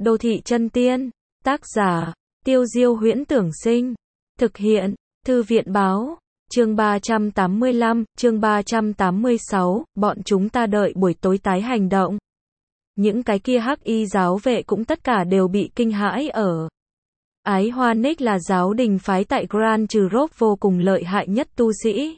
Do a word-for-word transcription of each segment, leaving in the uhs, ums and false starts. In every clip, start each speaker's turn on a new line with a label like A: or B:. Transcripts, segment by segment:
A: Đô thị chân tiên. Tác giả, Tiêu Diêu Huyễn Tưởng Sinh. Thực hiện, Thư viện Báo. Chương ba trăm tám mươi lăm, chương ba trăm tám mươi sáu, bọn chúng ta đợi buổi tối tái hành động. Những cái kia hắc y giáo vệ cũng tất cả đều bị kinh hãi ở. Ái Hoa Nick là giáo đình phái tại Grand Trừ Rốt vô cùng lợi hại nhất tu sĩ.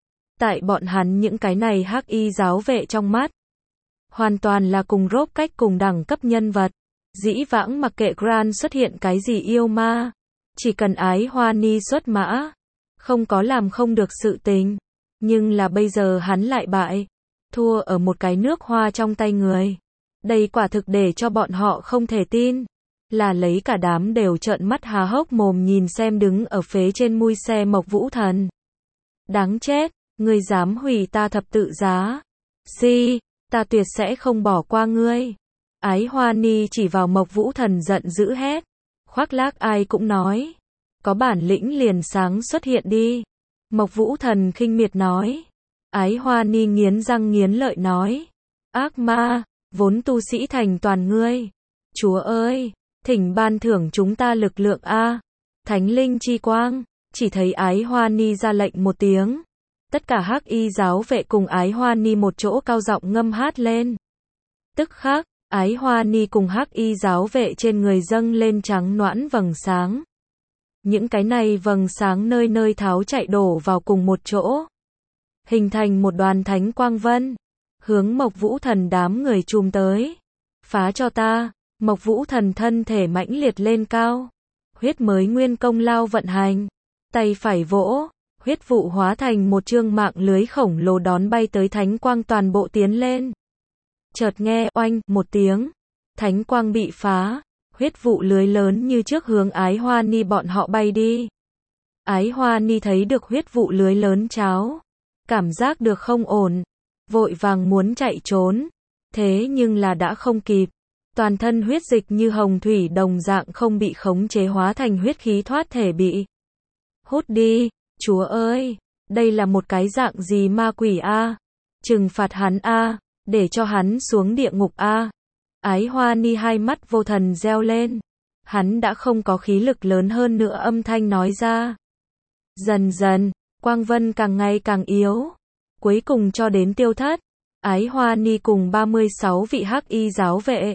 A: Tại bọn hắn những cái này hắc y giáo vệ trong mắt, hoàn toàn là cùng Rốt cách cùng đẳng cấp nhân vật. Dĩ vãng mặc kệ Grand xuất hiện cái gì yêu ma, chỉ cần Ái Hoa Ni xuất mã, không có làm không được sự tình. Nhưng là bây giờ hắn lại bại, thua ở một cái nước hoa trong tay người. Đây quả thực để cho bọn họ không thể tin. Là lấy cả đám đều trợn mắt há hốc mồm nhìn xem đứng ở phế trên mui xe Mộc Vũ Thần. Đáng chết, ngươi dám hủy ta thập tự giá. Si, ta tuyệt sẽ không bỏ qua ngươi. Ái Hoa Ni chỉ vào Mộc Vũ Thần giận dữ hét. Khoác lác ai cũng nói. Có bản lĩnh liền sáng xuất hiện đi. Mộc Vũ Thần khinh miệt nói. Ái Hoa Ni nghiến răng nghiến lợi nói. Ác ma, vốn tu sĩ thành toàn ngươi. Chúa ơi, thỉnh ban thưởng chúng ta lực lượng a. Thánh linh chi quang. Chỉ thấy Ái Hoa Ni ra lệnh một tiếng. Tất cả hắc y giáo vệ cùng Ái Hoa Ni một chỗ cao giọng ngâm hát lên. Tức khắc, Ái Hoa Ni cùng hắc y giáo vệ trên người dâng lên trắng noãn vầng sáng. Những cái này vầng sáng nơi nơi tháo chạy đổ vào cùng một chỗ, hình thành một đoàn thánh quang vân, hướng Mộc Vũ Thần đám người chùm tới. Phá cho ta. Mộc Vũ Thần thân thể mãnh liệt lên cao, huyết mới nguyên công lao vận hành, tay phải vỗ, huyết vụ hóa thành một chương mạng lưới khổng lồ đón bay tới thánh quang toàn bộ tiến lên. Chợt nghe oanh một tiếng, thánh quang bị phá, huyết vụ lưới lớn như trước hướng Ái Hoa Ni bọn họ bay đi. Ái Hoa Ni thấy được huyết vụ lưới lớn cháo, cảm giác được không ổn, vội vàng muốn chạy trốn, thế nhưng là đã không kịp. Toàn thân huyết dịch như hồng thủy đồng dạng không bị khống chế hóa thành huyết khí thoát thể bị hút đi. Chúa ơi, đây là một cái dạng gì ma quỷ a? Trừng phạt hắn a, để cho hắn xuống địa ngục a. Ái Hoa Ni hai mắt vô thần reo lên. Hắn đã không có khí lực lớn hơn nữa âm thanh nói ra. Dần dần, quang vân càng ngày càng yếu, cuối cùng cho đến tiêu thất. Ái Hoa Ni cùng ba mươi sáu vị hắc y giáo vệ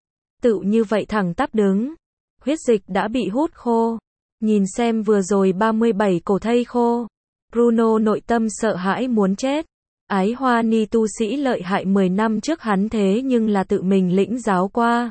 A: tự như vậy thẳng tắp đứng, huyết dịch đã bị hút khô. Nhìn xem vừa rồi ba mươi bảy cổ thây khô, Bruno nội tâm sợ hãi muốn chết. Ái Hoa Ni tu sĩ lợi hại mười năm trước hắn thế nhưng là tự mình lĩnh giáo qua.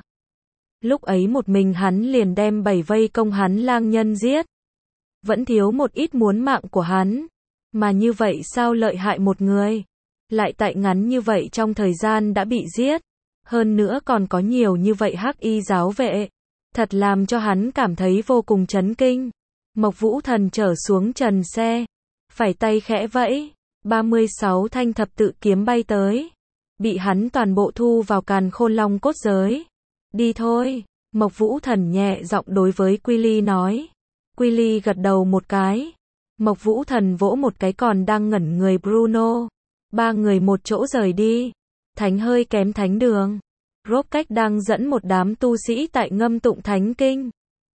A: Lúc ấy một mình hắn liền đem bảy vây công hắn lang nhân giết. Vẫn thiếu một ít muốn mạng của hắn. Mà như vậy sao lợi hại một người, lại tại ngắn như vậy trong thời gian đã bị giết. Hơn nữa còn có nhiều như vậy hắc y giáo vệ. Thật làm cho hắn cảm thấy vô cùng chấn kinh. Mộc Vũ Thần trở xuống trần xe, phải tay khẽ vẫy, ba mươi sáu thanh thập tự kiếm bay tới, bị hắn toàn bộ thu vào càn khôn long cốt giới. Đi thôi. Mộc Vũ Thần nhẹ giọng đối với Quy Ly nói. Quy Ly gật đầu một cái. Mộc Vũ Thần vỗ một cái còn đang ngẩn người Bruno. Ba người một chỗ rời đi. Thánh hơi kém thánh đường. Rốt cách đang dẫn một đám tu sĩ tại ngâm tụng thánh kinh.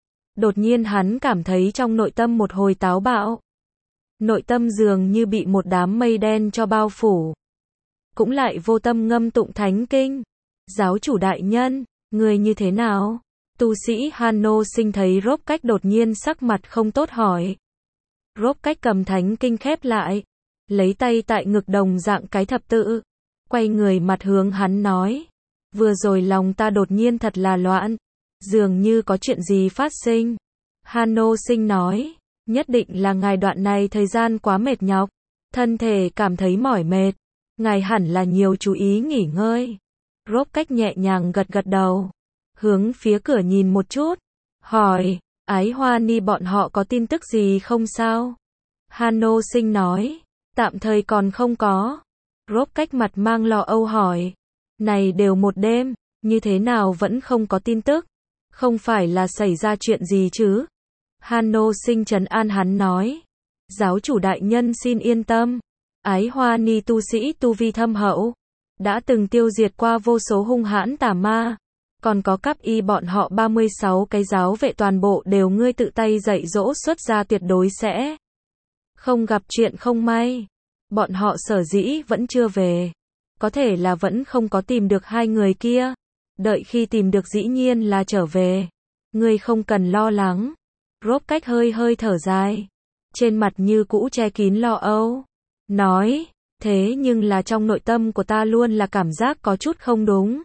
A: Đột nhiên hắn cảm thấy trong nội tâm một hồi táo bạo. Nội tâm dường như bị một đám mây đen cho bao phủ. Cũng lại vô tâm ngâm tụng thánh kinh. Giáo chủ đại nhân, người như thế nào? Tu sĩ Hano Sinh thấy Rốt cách đột nhiên sắc mặt không tốt hỏi. Rốt cách cầm thánh kinh khép lại, lấy tay tại ngực đồng dạng cái thập tự, quay người mặt hướng hắn nói. Vừa rồi lòng ta đột nhiên thật là loạn, dường như có chuyện gì phát sinh. Hano Sinh nói, nhất định là ngài đoạn này thời gian quá mệt nhọc, thân thể cảm thấy mỏi mệt, ngài hẳn là nhiều chú ý nghỉ ngơi. Rốt cách nhẹ nhàng gật gật đầu, hướng phía cửa nhìn một chút, hỏi, Ái Hoa Ni bọn họ có tin tức gì không sao? Hano Sinh nói, tạm thời còn không có. Rốt cách mặt mang lo âu hỏi, này đều một đêm, như thế nào vẫn không có tin tức? Không phải là xảy ra chuyện gì chứ? Hano Sinh trấn an hắn nói, giáo chủ đại nhân xin yên tâm, Ái Hoa Ni tu sĩ tu vi thâm hậu, đã từng tiêu diệt qua vô số hung hãn tà ma, Còn có cấp y bọn họ ba mươi sáu cái giáo vệ toàn bộ đều ngươi tự tay dạy dỗ xuất ra, tuyệt đối sẽ không gặp chuyện không may. Bọn họ sở dĩ vẫn chưa về, có thể là vẫn không có tìm được hai người kia. Đợi khi tìm được dĩ nhiên là trở về. Ngươi không cần lo lắng. Rob cách hơi hơi thở dài. Trên mặt như cũ che kín lo âu. Nói, thế nhưng là trong nội tâm của ta luôn là cảm giác có chút không đúng.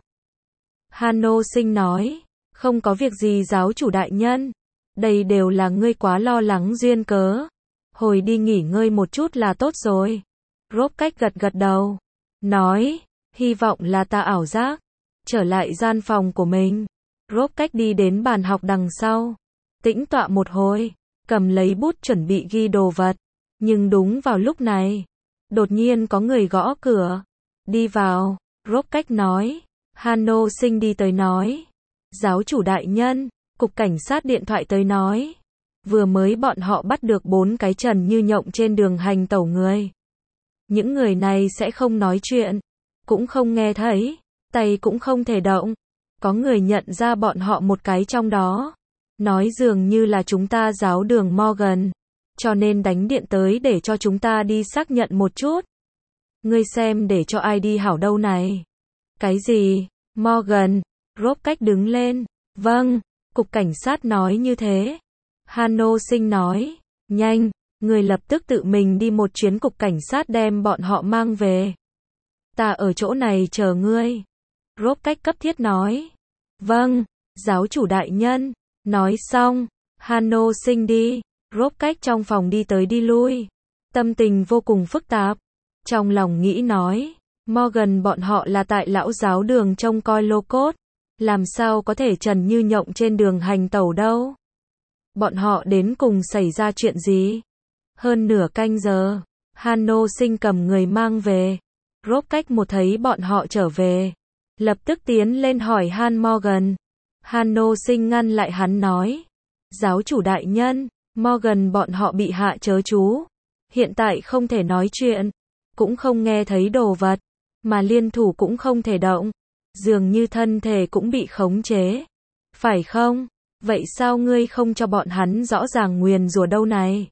A: Hanno Sinh nói, không có việc gì giáo chủ đại nhân. Đây đều là ngươi quá lo lắng duyên cớ. Hồi đi nghỉ ngơi một chút là tốt rồi. Rob cách gật gật đầu. Nói, hy vọng là ta ảo giác. Trở lại gian phòng của mình. Rob cách đi đến bàn học đằng sau. Tĩnh tọa một hồi. Cầm lấy bút chuẩn bị ghi đồ vật. Nhưng đúng vào lúc này, đột nhiên có người gõ cửa. Đi vào. Rob cách nói. Hanno Sinh đi tới nói. Giáo chủ đại nhân, cục cảnh sát điện thoại tới nói. Vừa mới bọn họ bắt được bốn cái trần như nhộng trên đường hành tẩu người. Những người này sẽ không nói chuyện, cũng không nghe thấy, tay cũng không thể động. Có người nhận ra bọn họ một cái trong đó. Nói dường như là chúng ta giáo đường Morgan. Cho nên đánh điện tới để cho chúng ta đi xác nhận một chút. Ngươi xem để cho ai đi hảo đâu này. Cái gì? Morgan. Rob cách đứng lên. Vâng, cục cảnh sát nói như thế. Hanno Sinh nói. Nhanh, người lập tức tự mình đi một chuyến cục cảnh sát đem bọn họ mang về. Ta ở chỗ này chờ ngươi. Rob cách cấp thiết nói. Vâng, giáo chủ đại nhân. Nói xong, Hanno Sinh đi. Rob cách trong phòng đi tới đi lui. Tâm tình vô cùng phức tạp. Trong lòng nghĩ nói. Morgan bọn họ là tại lão giáo đường trông coi lô cốt. Làm sao có thể trần như nhộng trên đường hành tẩu đâu. Bọn họ đến cùng xảy ra chuyện gì? Hơn nửa canh giờ, Hanno Sinh cầm người mang về. Rob cách một thấy bọn họ trở về, lập tức tiến lên hỏi Han Morgan. Hanno Sinh ngăn lại hắn nói. Giáo chủ đại nhân, Morgan bọn họ bị hạ chớ chú. Hiện tại không thể nói chuyện, cũng không nghe thấy đồ vật, mà liên thủ cũng không thể động. Dường như thân thể cũng bị khống chế. Phải không? Vậy sao ngươi không cho bọn hắn rõ ràng nguyền rủa đâu này?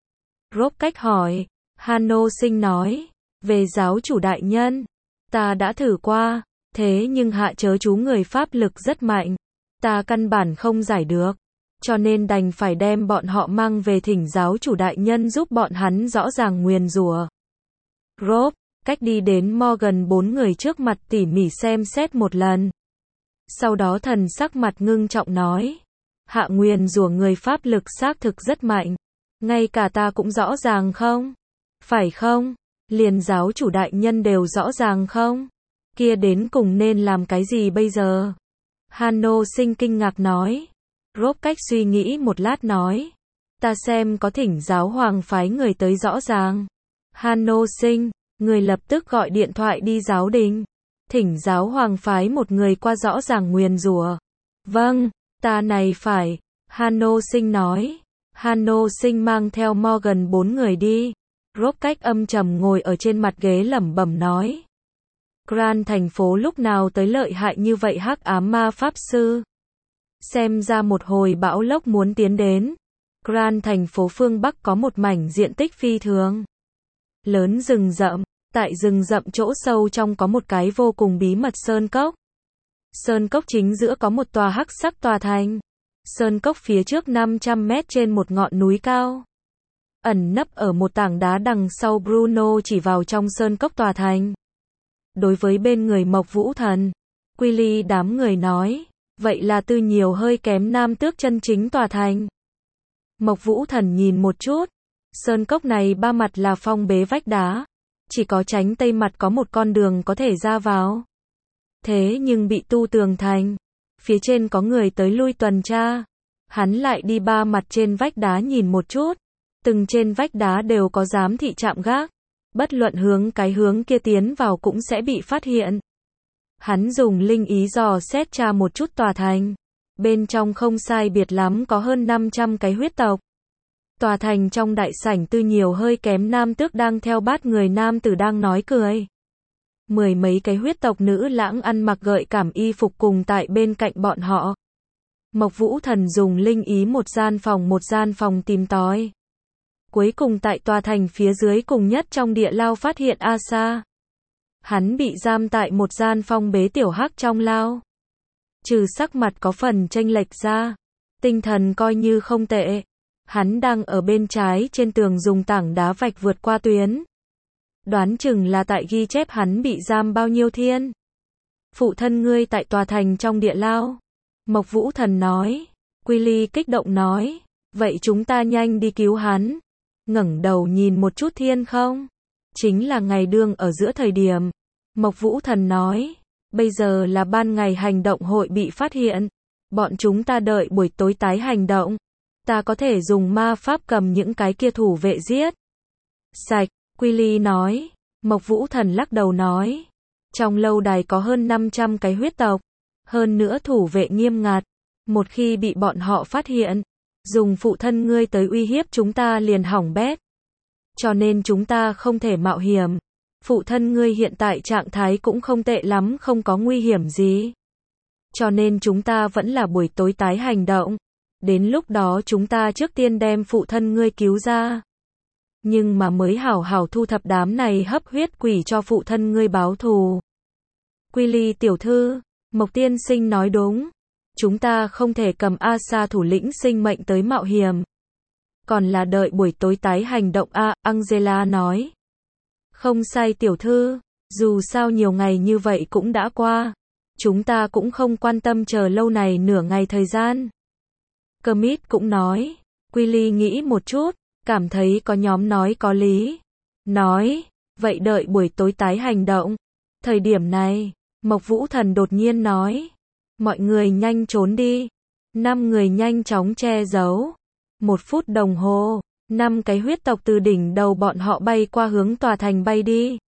A: Rob cách hỏi. Hanno Sinh nói. Về giáo chủ đại nhân, ta đã thử qua, thế nhưng hạ chớ chú người pháp lực rất mạnh. Ta căn bản không giải được. Cho nên đành phải đem bọn họ mang về thỉnh giáo chủ đại nhân giúp bọn hắn rõ ràng nguyền rủa. Rob cách đi đến Morgan bốn người trước mặt tỉ mỉ xem xét một lần. Sau đó thần sắc mặt ngưng trọng nói. Hạ nguyền rủa người pháp lực xác thực rất mạnh. Ngay cả ta cũng rõ ràng không? Phải không? Liền giáo chủ đại nhân đều rõ ràng không? Kia đến cùng nên làm cái gì bây giờ? Hanno Sinh kinh ngạc nói. Rob cách suy nghĩ một lát nói. Ta xem có thỉnh giáo hoàng phái người tới rõ ràng. Hanno Sinh, người lập tức gọi điện thoại đi giáo đình. Thỉnh giáo hoàng phái một người qua rõ ràng nguyền rủa. Vâng, ta này phải. Hanno Sinh nói. Hanno Sinh mang theo Morgan bốn người đi. Rob cách âm trầm ngồi ở trên mặt ghế lẩm bẩm nói. Grand thành phố lúc nào tới lợi hại như vậy hắc ám ma pháp sư. Xem ra một hồi bão lốc muốn tiến đến. Grand thành phố phương Bắc có một mảnh diện tích phi thường lớn rừng rậm. Tại rừng rậm chỗ sâu trong có một cái vô cùng bí mật sơn cốc. Sơn cốc chính giữa có một tòa hắc sắc tòa thành. Sơn cốc phía trước năm trăm mét trên một ngọn núi cao. Ẩn nấp ở một tảng đá đằng sau. Bruno chỉ vào trong sơn cốc tòa thành. Đối với bên người Mộc Vũ Thần, Quilly đám người nói. Vậy là tư nhiều hơi kém nam tước chân chính tòa thành. Mộc Vũ Thần nhìn một chút. Sơn cốc này ba mặt là phong bế vách đá. Chỉ có tránh tây mặt có một con đường có thể ra vào. Thế nhưng bị tu tường thành. Phía trên có người tới lui tuần tra. Hắn lại đi ba mặt trên vách đá nhìn một chút. Từng trên vách đá đều có giám thị trạm gác. Bất luận hướng cái hướng kia tiến vào cũng sẽ bị phát hiện. Hắn dùng linh ý dò xét tra một chút tòa thành. Bên trong không sai biệt lắm có hơn năm trăm cái huyết tộc. Tòa thành trong đại sảnh tư nhiều hơi kém nam tước đang theo bát người nam tử đang nói cười. Mười mấy cái huyết tộc nữ lãng ăn mặc gợi cảm y phục cùng tại bên cạnh bọn họ. Mộc Vũ Thần dùng linh ý một gian phòng một gian phòng tìm tòi. Cuối cùng tại tòa thành phía dưới cùng nhất trong địa lao phát hiện Asa. Hắn bị giam tại một gian phong bế tiểu hắc trong lao. Trừ sắc mặt có phần chênh lệch ra, tinh thần coi như không tệ. Hắn đang ở bên trái trên tường dùng tảng đá vạch vượt qua tuyến. Đoán chừng là tại ghi chép hắn bị giam bao nhiêu thiên. Phụ thân ngươi tại tòa thành trong địa lao. Mộc Vũ Thần nói. Quy Ly kích động nói. Vậy chúng ta nhanh đi cứu hắn. Ngẩng đầu nhìn một chút thiên không? Chính là ngày đương ở giữa thời điểm. Mộc Vũ Thần nói. Bây giờ là ban ngày hành động hội bị phát hiện. Bọn chúng ta đợi buổi tối tái hành động. Ta có thể dùng ma pháp cầm những cái kia thủ vệ giết. Sạch, Quy Ly nói. Mộc Vũ Thần lắc đầu nói. Trong lâu đài có hơn năm trăm cái huyết tộc. Hơn nữa thủ vệ nghiêm ngặt. Một khi bị bọn họ phát hiện, dùng phụ thân ngươi tới uy hiếp chúng ta liền hỏng bét. Cho nên chúng ta không thể mạo hiểm. Phụ thân ngươi hiện tại trạng thái cũng không tệ lắm, không có nguy hiểm gì. Cho nên chúng ta vẫn là buổi tối tái hành động. Đến lúc đó chúng ta trước tiên đem phụ thân ngươi cứu ra. Nhưng mà mới hảo hảo thu thập đám này hấp huyết quỷ cho phụ thân ngươi báo thù. Quy Ly tiểu thư, Mộc tiên sinh nói đúng. Chúng ta không thể cầm Asa thủ lĩnh sinh mệnh tới mạo hiểm. Còn là đợi buổi tối tái hành động a, Angela nói. Không sai tiểu thư, dù sao nhiều ngày như vậy cũng đã qua. Chúng ta cũng không quan tâm chờ lâu này nửa ngày thời gian. Kermit cũng nói. Quy Ly nghĩ một chút, cảm thấy có nhóm nói có lý. Nói, vậy đợi buổi tối tái hành động. Thời điểm này, Mộc Vũ Thần đột nhiên nói. Mọi người nhanh trốn đi. Năm người nhanh chóng che giấu. Một phút đồng hồ, năm cái huyết tộc từ đỉnh đầu bọn họ bay qua hướng tòa thành bay đi.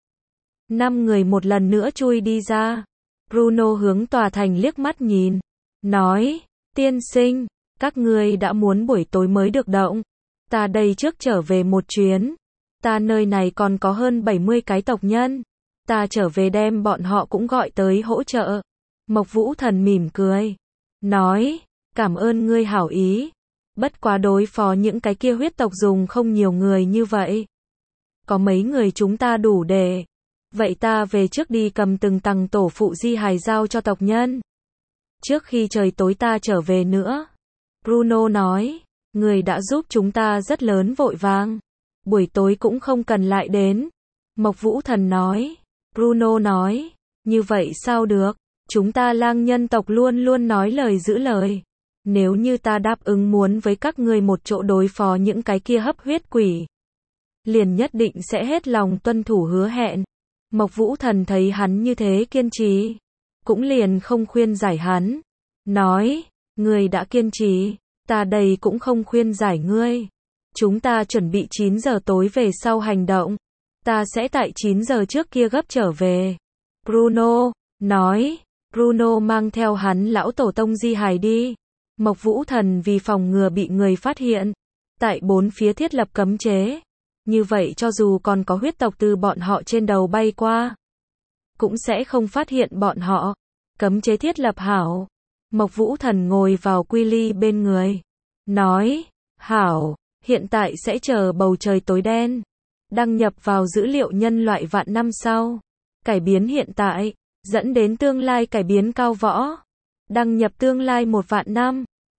A: Năm người một lần nữa chui đi ra. Bruno hướng tòa thành liếc mắt nhìn. Nói, tiên sinh, các ngươi đã muốn buổi tối mới được động. Ta đây trước trở về một chuyến. Ta nơi này còn có hơn bảy mươi cái tộc nhân. Ta trở về đem bọn họ cũng gọi tới hỗ trợ. Mộc Vũ Thần mỉm cười. Nói, cảm ơn ngươi hảo ý. Bất quá đối phó những cái kia huyết tộc dùng không nhiều người như vậy. Có mấy người chúng ta đủ để. Vậy ta về trước đi cầm từng tầng tổ phụ di hài giao cho tộc nhân. Trước khi trời tối ta trở về nữa. Bruno nói, người đã giúp chúng ta rất lớn vội vàng. Buổi tối cũng không cần lại đến. Mộc Vũ Thần nói. Bruno nói, như vậy sao được? Chúng ta lang nhân tộc luôn luôn nói lời giữ lời. Nếu như ta đáp ứng muốn với các ngươi một chỗ đối phó những cái kia hấp huyết quỷ, liền nhất định sẽ hết lòng tuân thủ hứa hẹn. Mộc Vũ Thần thấy hắn như thế kiên trì, cũng liền không khuyên giải hắn. Nói, ngươi đã kiên trì, ta đây cũng không khuyên giải ngươi. Chúng ta chuẩn bị chín giờ tối về sau hành động. Ta sẽ tại chín giờ trước kia gấp trở về. Bruno nói, Bruno mang theo hắn lão tổ tông di hài đi. Mộc Vũ Thần vì phòng ngừa bị người phát hiện, tại bốn phía thiết lập cấm chế. Như vậy cho dù còn có huyết tộc từ bọn họ trên đầu bay qua, cũng sẽ không phát hiện bọn họ. Cấm chế thiết lập hảo. Mộc Vũ Thần ngồi vào Quy Ly bên người. Nói, hảo, hiện tại sẽ chờ bầu trời tối đen. Đăng nhập vào dữ liệu nhân loại vạn năm sau. Cải biến hiện tại, dẫn đến tương lai cải biến cao võ. Đăng nhập tương lai một vạn năm.